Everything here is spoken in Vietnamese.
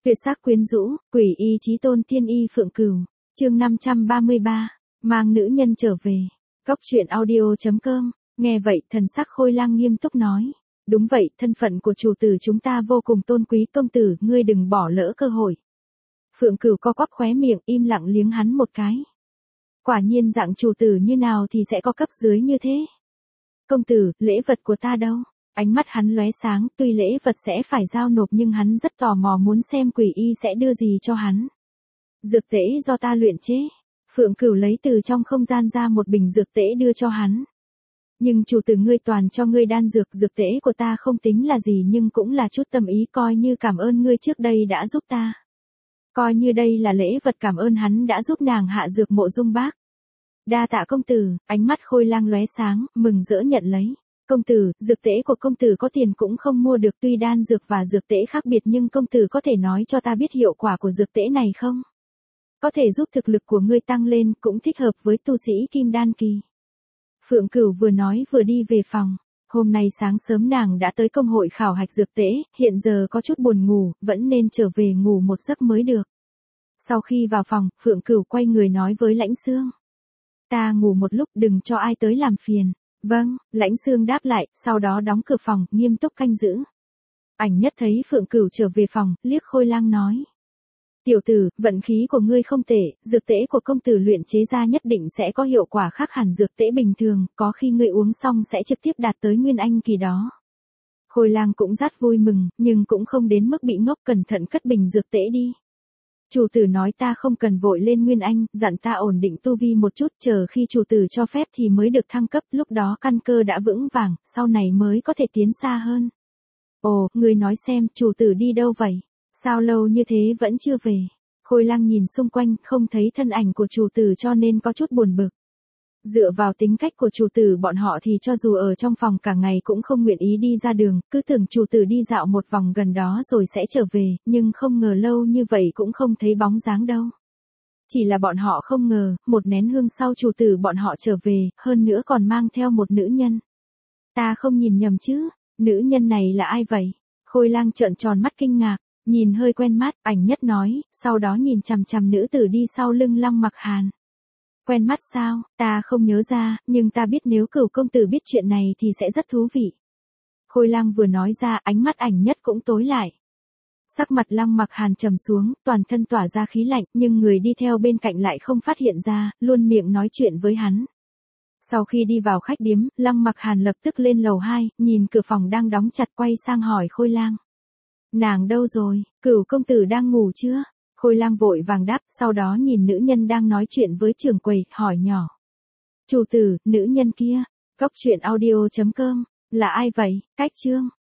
Tuyệt sắc quyến rũ, quỷ y chí tôn thiên y phượng cửu. Chương 533, mang nữ nhân trở về. Góc truyện audio.com. Nghe vậy, thần sắc Khôi Lang nghiêm túc nói, đúng vậy, thân phận của chủ tử chúng ta vô cùng tôn quý, công tử, ngươi đừng bỏ lỡ cơ hội. Phượng Cửu co quắp khóe miệng, im lặng liếng hắn một cái. Quả nhiên dạng chủ tử như nào thì sẽ có cấp dưới như thế. Công tử, lễ vật của ta đâu? Ánh mắt hắn lóe sáng, tuy lễ vật sẽ phải giao nộp nhưng hắn rất tò mò muốn xem quỷ y sẽ đưa gì cho hắn. Dược tễ do ta luyện chế. Phượng Cửu lấy từ trong không gian ra một bình dược tễ đưa cho hắn. Nhưng chủ tử ngươi toàn cho ngươi đan dược, dược tễ của ta không tính là gì nhưng cũng là chút tâm ý, coi như cảm ơn ngươi trước đây đã giúp ta. Coi như đây là lễ vật cảm ơn hắn đã giúp nàng hạ dược Mộ Dung Bác. Đa tạ công tử, ánh mắt Khôi Lang lóe sáng, mừng rỡ nhận lấy. Công tử, dược tễ của công tử có tiền cũng không mua được, tuy đan dược và dược tễ khác biệt nhưng công tử có thể nói cho ta biết hiệu quả của dược tễ này không? Có thể giúp thực lực của ngươi tăng lên, cũng thích hợp với tu sĩ kim đan kỳ. Phượng Cửu vừa nói vừa đi về phòng. Hôm nay sáng sớm nàng đã tới công hội khảo hạch dược tễ, hiện giờ có chút buồn ngủ, vẫn nên trở về ngủ một giấc mới được. Sau khi vào phòng, Phượng Cửu quay người nói với Lãnh Xương. Ta ngủ một lúc, đừng cho ai tới làm phiền. Vâng, Lãnh Xương đáp lại, sau đó đóng cửa phòng, nghiêm túc canh giữ. Ảnh Nhất thấy Phượng Cửu trở về phòng, liếc Khôi Lang nói. Tiểu tử, vận khí của ngươi không tệ, dược tễ của công tử luyện chế ra nhất định sẽ có hiệu quả khác hẳn dược tễ bình thường, có khi ngươi uống xong sẽ trực tiếp đạt tới Nguyên Anh kỳ đó. Khôi Lang cũng rất vui mừng, nhưng cũng không đến mức bị ngốc, cẩn thận cất bình dược tễ đi. Chủ tử nói ta không cần vội lên Nguyên Anh, dặn ta ổn định tu vi một chút, chờ khi chủ tử cho phép thì mới được thăng cấp, lúc đó căn cơ đã vững vàng, sau này mới có thể tiến xa hơn. Ồ, ngươi nói xem, chủ tử đi đâu vậy? Sao lâu như thế vẫn chưa về? Khôi Lang nhìn xung quanh, không thấy thân ảnh của chủ tử cho nên có chút buồn bực. Dựa vào tính cách của chủ tử bọn họ thì cho dù ở trong phòng cả ngày cũng không nguyện ý đi ra đường, cứ tưởng chủ tử đi dạo một vòng gần đó rồi sẽ trở về, nhưng không ngờ lâu như vậy cũng không thấy bóng dáng đâu. Chỉ là bọn họ không ngờ, một nén hương sau chủ tử bọn họ trở về, hơn nữa còn mang theo một nữ nhân. Ta không nhìn nhầm chứ, nữ nhân này là ai vậy? Khôi Lang trợn tròn mắt kinh ngạc, nhìn hơi quen mắt, Ảnh Nhất nói, sau đó nhìn chằm chằm nữ tử đi sau lưng Lăng Mặc Hàn. Quen mắt sao, ta không nhớ ra, nhưng ta biết nếu Cửu công tử biết chuyện này thì sẽ rất thú vị. Khôi Lang vừa nói ra, ánh mắt Ảnh Nhất cũng tối lại. Sắc mặt Lăng Mặc Hàn trầm xuống, toàn thân tỏa ra khí lạnh, nhưng người đi theo bên cạnh lại không phát hiện ra, luôn miệng nói chuyện với hắn. Sau khi đi vào khách điếm, Lăng Mặc Hàn lập tức lên lầu 2, nhìn cửa phòng đang đóng chặt quay sang hỏi Khôi Lang. Nàng đâu rồi, Cửu công tử đang ngủ chưa? Khôi Lang vội vàng đáp, sau đó nhìn nữ nhân đang nói chuyện với trưởng quầy, hỏi nhỏ. Chủ tử, nữ nhân kia, góc truyện audio.com, là ai vậy? Cách chương.